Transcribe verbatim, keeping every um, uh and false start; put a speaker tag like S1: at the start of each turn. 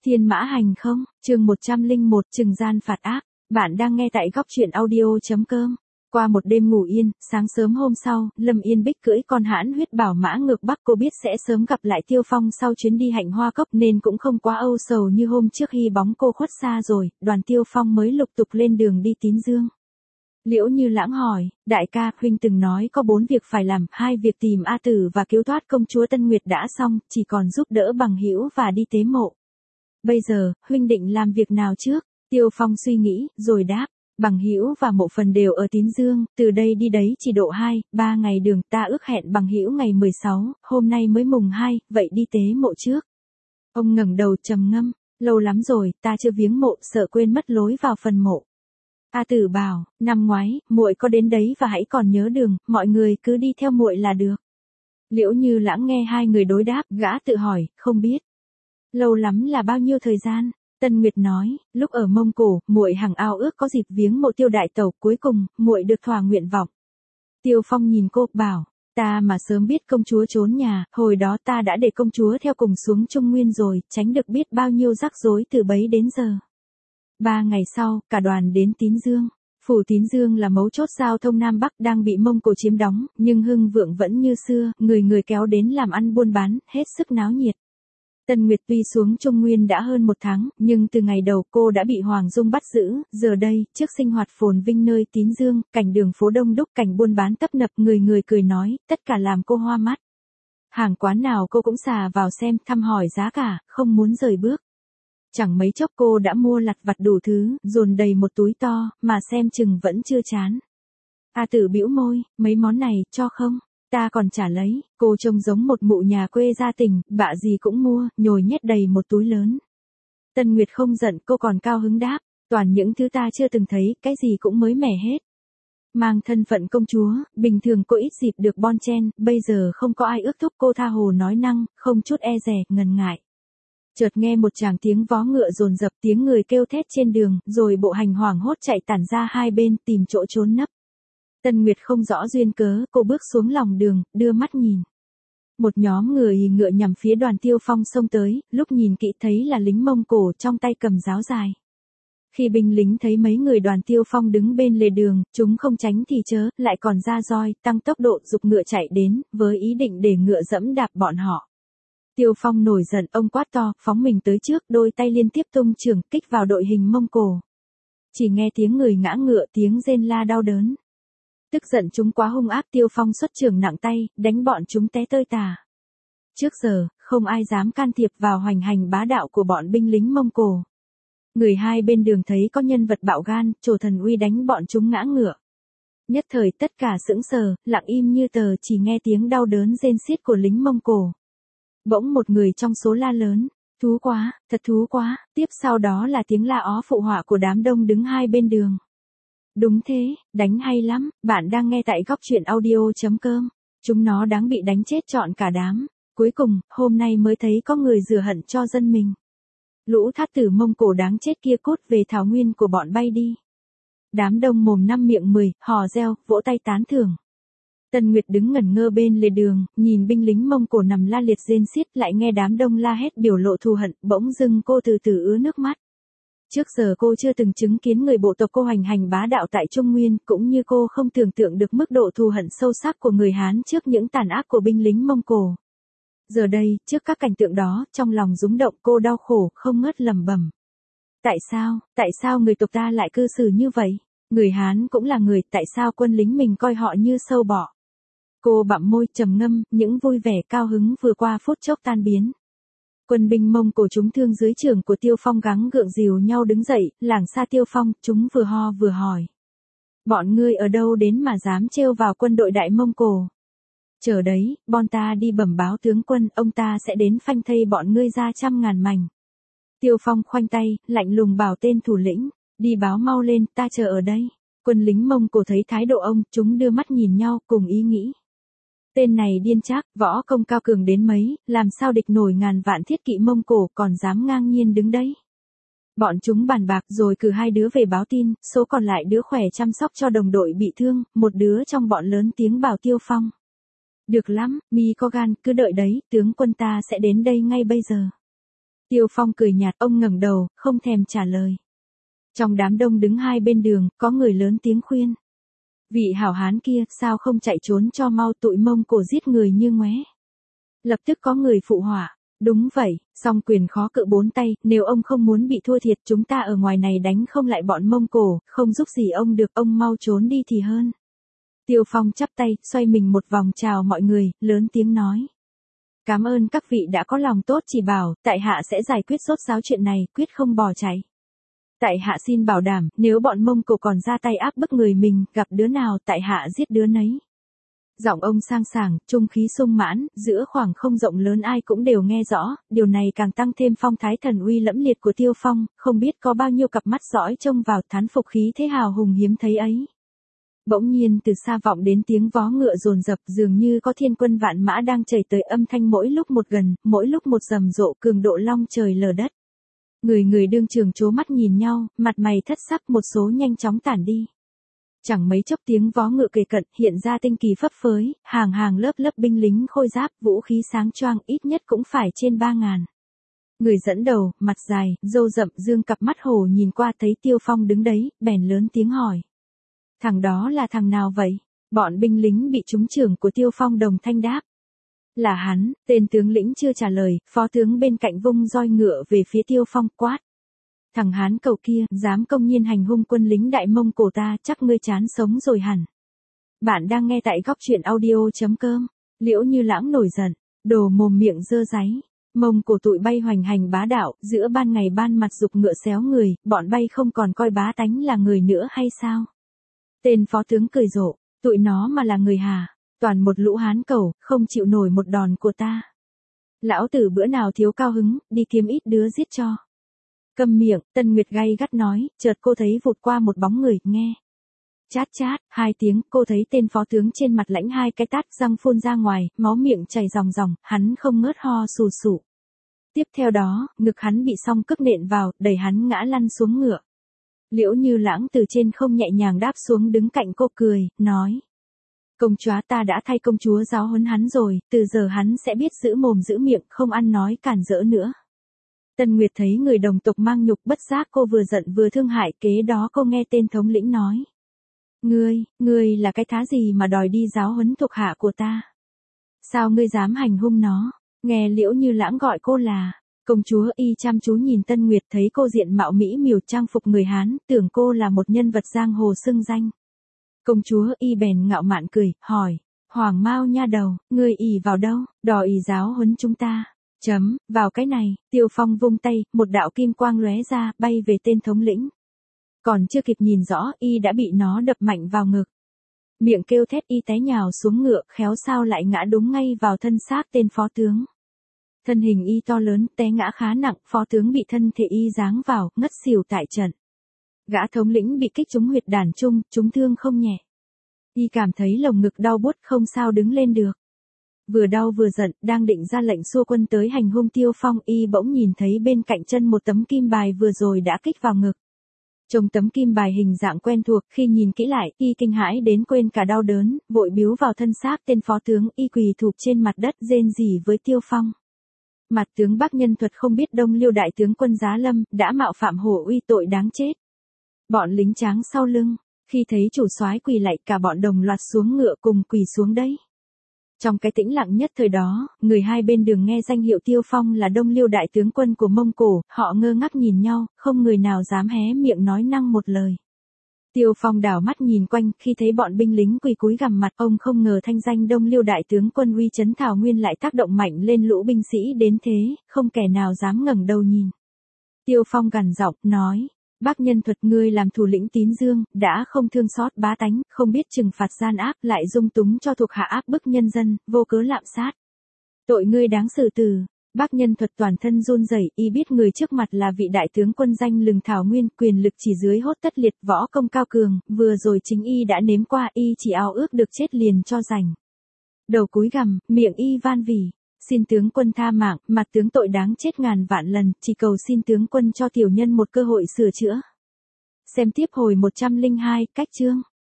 S1: Thiên mã hành không, chương một trăm lẻ một trừng gian phạt ác, bạn đang nghe tại góc truyện audio.com. Qua một đêm ngủ yên, sáng sớm hôm sau, Lâm Yên Bích cưỡi con hãn huyết bảo mã ngược Bắc. Cô biết sẽ sớm gặp lại Tiêu Phong sau chuyến đi Hạnh Hoa Cốc nên cũng không quá âu sầu như hôm trước khi bóng cô khuất xa rồi, đoàn Tiêu Phong mới lục tục lên đường đi Tín Dương. Liễu Như Lãng hỏi, đại ca, huynh từng nói có bốn việc phải làm, hai việc tìm A Tử và cứu thoát công chúa Tân Nguyệt đã xong, chỉ còn giúp đỡ Bằng Hữu và đi tế mộ. Bây giờ, huynh định làm việc nào trước? Tiêu Phong suy nghĩ, rồi đáp, Bằng Hữu và mộ phần đều ở Tín Dương, từ đây đi đấy chỉ độ hai, ba ngày đường, ta ước hẹn Bằng Hữu ngày mười sáu, hôm nay mới mùng hai, vậy đi tế mộ trước. Ông ngẩng đầu trầm ngâm, lâu lắm rồi, ta chưa viếng mộ, sợ quên mất lối vào phần mộ. A Tử bảo, năm ngoái, muội có đến đấy và hãy còn nhớ đường, mọi người cứ đi theo muội là được. Liễu Như Lãng nghe hai người đối đáp, gã tự hỏi, không biết. Lâu lắm là bao nhiêu thời gian? Tân Nguyệt nói, lúc ở Mông Cổ, muội hằng ao ước có dịp viếng mộ Tiêu đại tẩu, cuối cùng, muội được thỏa nguyện vọng. Tiêu Phong nhìn cô, bảo, ta mà sớm biết công chúa trốn nhà, hồi đó ta đã để công chúa theo cùng xuống Trung Nguyên rồi, tránh được biết bao nhiêu rắc rối từ bấy đến giờ. Ba ngày sau, cả đoàn đến Tín Dương. Phủ Tín Dương là mấu chốt giao thông Nam Bắc đang bị Mông Cổ chiếm đóng, nhưng hưng vượng vẫn như xưa, người người kéo đến làm ăn buôn bán, hết sức náo nhiệt. Tân Nguyệt tuy xuống Trung Nguyên đã hơn một tháng, nhưng từ ngày đầu cô đã bị Hoàng Dung bắt giữ, giờ đây, trước sinh hoạt phồn vinh nơi Tín Dương, cảnh đường phố đông đúc, cảnh buôn bán tấp nập, người người cười nói, tất cả làm cô hoa mắt. Hàng quán nào cô cũng xà vào xem, thăm hỏi giá cả, không muốn rời bước. Chẳng mấy chốc cô đã mua lặt vặt đủ thứ, dồn đầy một túi to, mà xem chừng vẫn chưa chán. A Tử bĩu môi, mấy món này, cho không? Ta còn chả lấy, cô trông giống một mụ nhà quê gia tình, bạ gì cũng mua, nhồi nhét đầy một túi lớn. Tân Nguyệt không giận, cô còn cao hứng đáp, toàn những thứ ta chưa từng thấy, cái gì cũng mới mẻ hết. Mang thân phận công chúa, bình thường cô ít dịp được bon chen, bây giờ không có ai ước thúc cô tha hồ nói năng, không chút e dè, ngần ngại. Chợt nghe một tràng tiếng vó ngựa dồn dập, tiếng người kêu thét trên đường, rồi bộ hành hoảng hốt chạy tản ra hai bên tìm chỗ trốn nấp. Tân Nguyệt không rõ duyên cớ, cô bước xuống lòng đường, đưa mắt nhìn. Một nhóm người ngựa nhằm phía đoàn Tiêu Phong xông tới, lúc nhìn kỹ thấy là lính Mông Cổ trong tay cầm giáo dài. Khi binh lính thấy mấy người đoàn Tiêu Phong đứng bên lề đường, chúng không tránh thì chớ, lại còn ra roi, tăng tốc độ giục ngựa chạy đến, với ý định để ngựa dẫm đạp bọn họ. Tiêu Phong nổi giận, ông quát to, phóng mình tới trước, đôi tay liên tiếp tung chưởng, kích vào đội hình Mông Cổ. Chỉ nghe tiếng người ngã ngựa, tiếng rên la đau đớn. Tức giận chúng quá hung ác, Tiêu Phong xuất chưởng nặng tay, đánh bọn chúng té tơi tả. Trước giờ, không ai dám can thiệp vào hoành hành bá đạo của bọn binh lính Mông Cổ. Người hai bên đường thấy có nhân vật bạo gan, trổ thần uy đánh bọn chúng ngã ngựa. Nhất thời tất cả sững sờ, lặng im như tờ, chỉ nghe tiếng đau đớn rên xiết của lính Mông Cổ. Bỗng một người trong số la lớn, thú quá, thật thú quá, tiếp sau đó là tiếng la ó phụ họa của đám đông đứng hai bên đường. Đúng thế, đánh hay lắm, bạn đang nghe tại góc truyện audio.com, chúng nó đáng bị đánh chết trọn cả đám, cuối cùng, hôm nay mới thấy có người rửa hận cho dân mình. Lũ thát tử Mông Cổ đáng chết kia cút về thảo nguyên của bọn bay đi. Đám đông mồm năm miệng mười, hò reo, vỗ tay tán thưởng. Tân Nguyệt đứng ngẩn ngơ bên lề đường, nhìn binh lính Mông Cổ nằm la liệt rên xiết, lại nghe đám đông la hét biểu lộ thù hận, bỗng dưng cô từ từ ứa nước mắt. Trước giờ cô chưa từng chứng kiến người bộ tộc cô hoành hành bá đạo tại Trung Nguyên, cũng như cô không tưởng tượng được mức độ thù hận sâu sắc của người Hán trước những tàn ác của binh lính Mông Cổ. Giờ đây, trước các cảnh tượng đó, trong lòng rúng động, cô đau khổ, không ngớt lẩm bẩm. Tại sao, tại sao người tộc ta lại cư xử như vậy? Người Hán cũng là người, tại sao quân lính mình coi họ như sâu bọ? Cô bặm môi trầm ngâm, những vui vẻ cao hứng vừa qua phút chốc tan biến. Quân binh Mông Cổ chúng thương dưới trưởng của Tiêu Phong gắng gượng dìu nhau đứng dậy, lảng xa Tiêu Phong, chúng vừa ho vừa hỏi. Bọn ngươi ở đâu đến mà dám trêu vào quân đội đại Mông Cổ? Chờ đấy, bọn ta đi bẩm báo tướng quân, ông ta sẽ đến phanh thây bọn ngươi ra trăm ngàn mảnh. Tiêu Phong khoanh tay, lạnh lùng bảo tên thủ lĩnh, đi báo mau lên, ta chờ ở đây. Quân lính Mông Cổ thấy thái độ ông, chúng đưa mắt nhìn nhau, cùng ý nghĩ. Tên này điên chắc, võ công cao cường đến mấy, làm sao địch nổi ngàn vạn thiết kỵ Mông Cổ, còn dám ngang nhiên đứng đấy. Bọn chúng bàn bạc rồi cử hai đứa về báo tin, số còn lại đứa khỏe chăm sóc cho đồng đội bị thương, một đứa trong bọn lớn tiếng bảo Tiêu Phong. Được lắm, mi có gan, cứ đợi đấy, tướng quân ta sẽ đến đây ngay bây giờ. Tiêu Phong cười nhạt, ông ngẩng đầu, không thèm trả lời. Trong đám đông đứng hai bên đường, có người lớn tiếng khuyên. Vị hảo hán kia, sao không chạy trốn cho mau, tụi Mông Cổ giết người như ngoé. Lập tức có người phụ họa. Đúng vậy, song quyền khó cự bốn tay, nếu ông không muốn bị thua thiệt, chúng ta ở ngoài này đánh không lại bọn Mông Cổ, không giúp gì ông được, ông mau trốn đi thì hơn. Tiêu Phong chắp tay, xoay mình một vòng chào mọi người, lớn tiếng nói. Cảm ơn các vị đã có lòng tốt chỉ bảo, tại hạ sẽ giải quyết rốt ráo chuyện này, quyết không bỏ chạy. Tại hạ xin bảo đảm, nếu bọn Mông Cổ còn ra tay áp bức người mình, gặp đứa nào tại hạ giết đứa nấy. Giọng ông sang sảng, trung khí sung mãn, giữa khoảng không rộng lớn ai cũng đều nghe rõ, điều này càng tăng thêm phong thái thần uy lẫm liệt của Tiêu Phong, không biết có bao nhiêu cặp mắt dõi trông vào, thán phục khí thế hào hùng hiếm thấy ấy. Bỗng nhiên từ xa vọng đến tiếng vó ngựa dồn dập, dường như có thiên quân vạn mã đang chảy tới, âm thanh mỗi lúc một gần, mỗi lúc một rầm rộ, cường độ long trời lở đất. Người người đương trường trố mắt nhìn nhau, mặt mày thất sắc, một số nhanh chóng tản đi. Chẳng mấy chốc tiếng vó ngựa kề cận, hiện ra tinh kỳ phấp phới, hàng hàng lớp lớp binh lính khôi giáp, vũ khí sáng choang, ít nhất cũng phải trên ba ngàn. Người dẫn đầu, mặt dài, râu rậm, dương cặp mắt hổ nhìn qua thấy Tiêu Phong đứng đấy, bèn lớn tiếng hỏi. Thằng đó là thằng nào vậy? Bọn binh lính bị trúng trưởng của Tiêu Phong đồng thanh đáp. Là hắn, tên tướng lĩnh chưa trả lời, phó tướng bên cạnh vung roi ngựa về phía Tiêu Phong quát. Thằng hán cầu kia, dám công nhiên hành hung quân lính Đại Mông Cổ ta, chắc ngươi chán sống rồi hẳn. Bạn đang nghe tại góc truyện audio chấm com. Liễu Như Lãng nổi giận, đồ mồm miệng dơ dáy. Mông Cổ tụi bay hoành hành bá đạo, giữa ban ngày ban mặt giục ngựa xéo người, bọn bay không còn coi bá tánh là người nữa hay sao? Tên phó tướng cười rộ, tụi nó mà là người hà, toàn một lũ hán cầu, không chịu nổi một đòn của ta. Lão tử bữa nào thiếu cao hứng, đi kiếm ít đứa giết cho. Câm miệng, Tân Nguyệt gay gắt nói, chợt cô thấy vụt qua một bóng người, nghe. Chát chát, hai tiếng, cô thấy tên phó tướng trên mặt lãnh hai cái tát, răng phun ra ngoài, máu miệng chảy ròng ròng, hắn không ngớt ho sù sụ. Tiếp theo đó, ngực hắn bị song cước nện vào, đẩy hắn ngã lăn xuống ngựa. Liễu Như Lãng từ trên không nhẹ nhàng đáp xuống đứng cạnh cô cười, nói. Công chúa ta đã thay công chúa giáo huấn hắn rồi, từ giờ hắn sẽ biết giữ mồm giữ miệng, không ăn nói cản rỡ nữa. Tân Nguyệt thấy người đồng tộc mang nhục, bất giác cô vừa giận vừa thương hại, kế đó cô nghe tên thống lĩnh nói. Ngươi, ngươi là cái thá gì mà đòi đi giáo huấn thuộc hạ của ta? Sao ngươi dám hành hung nó? Nghe Liễu Như Lãng gọi cô là công chúa, y chăm chú nhìn Tân Nguyệt, thấy cô diện mạo mỹ miều trang phục người Hán, tưởng cô là một nhân vật giang hồ xưng danh. Công chúa y bèn ngạo mạn cười, hỏi, Hoàng Mao nha đầu, ngươi ỷ vào đâu, đòi ỷ giáo huấn chúng ta. Chấm, vào cái này, Tiêu Phong vung tay, một đạo kim quang lóe ra, bay về tên thống lĩnh. Còn chưa kịp nhìn rõ, y đã bị nó đập mạnh vào ngực. Miệng kêu thét, y té nhào xuống ngựa, khéo sao lại ngã đúng ngay vào thân xác tên phó tướng. Thân hình y to lớn, té ngã khá nặng, phó tướng bị thân thể y giáng vào, ngất xỉu tại trận. Gã thống lĩnh bị kích trúng huyệt đàn trung, trúng thương không nhẹ. Y cảm thấy lồng ngực đau buốt, không sao đứng lên được. Vừa đau vừa giận, đang định ra lệnh xua quân tới hành hung Tiêu Phong, y bỗng nhìn thấy bên cạnh chân một tấm kim bài vừa rồi đã kích vào ngực. Trông tấm kim bài hình dạng quen thuộc, khi nhìn kỹ lại, y kinh hãi đến quên cả đau đớn, vội biếu vào thân xác tên phó tướng, y quỳ thụp trên mặt đất rên rỉ với Tiêu Phong. Mặt tướng Bắc Nhân Thuật không biết Đông Liêu đại tướng quân Giá Lâm, đã mạo phạm hổ uy, tội đáng chết. Bọn lính tráng sau lưng, khi thấy chủ soái quỳ lạy, cả bọn đồng loạt xuống ngựa cùng quỳ xuống đấy. Trong cái tĩnh lặng nhất thời đó, người hai bên đường nghe danh hiệu Tiêu Phong là Đông Liêu đại tướng quân của Mông Cổ, họ ngơ ngác nhìn nhau, không người nào dám hé miệng nói năng một lời. Tiêu Phong đảo mắt nhìn quanh, khi thấy bọn binh lính quỳ cúi gằm mặt, ông không ngờ thanh danh Đông Liêu đại tướng quân uy chấn Thảo Nguyên lại tác động mạnh lên lũ binh sĩ đến thế, không kẻ nào dám ngẩng đầu nhìn. Tiêu Phong gằn giọng, nói, Bắc Nhân Thuật, ngươi làm thủ lĩnh Tín Dương, đã không thương xót bá tánh, không biết trừng phạt gian ác, lại dung túng cho thuộc hạ áp bức nhân dân, vô cớ lạm sát. Tội ngươi đáng xử tử. Bắc Nhân Thuật toàn thân run rẩy, y biết người trước mặt là vị đại tướng quân danh lừng Thảo Nguyên, quyền lực chỉ dưới hốt tất liệt, võ công cao cường, vừa rồi chính y đã nếm qua, y chỉ ao ước được chết liền cho rảnh. Đầu cúi gằm, miệng y van vỉ, xin tướng quân tha mạng, mặt tướng tội đáng chết ngàn vạn lần, chỉ cầu xin tướng quân cho tiểu nhân một cơ hội sửa chữa. Xem tiếp hồi một trăm lẻ hai, cách chương.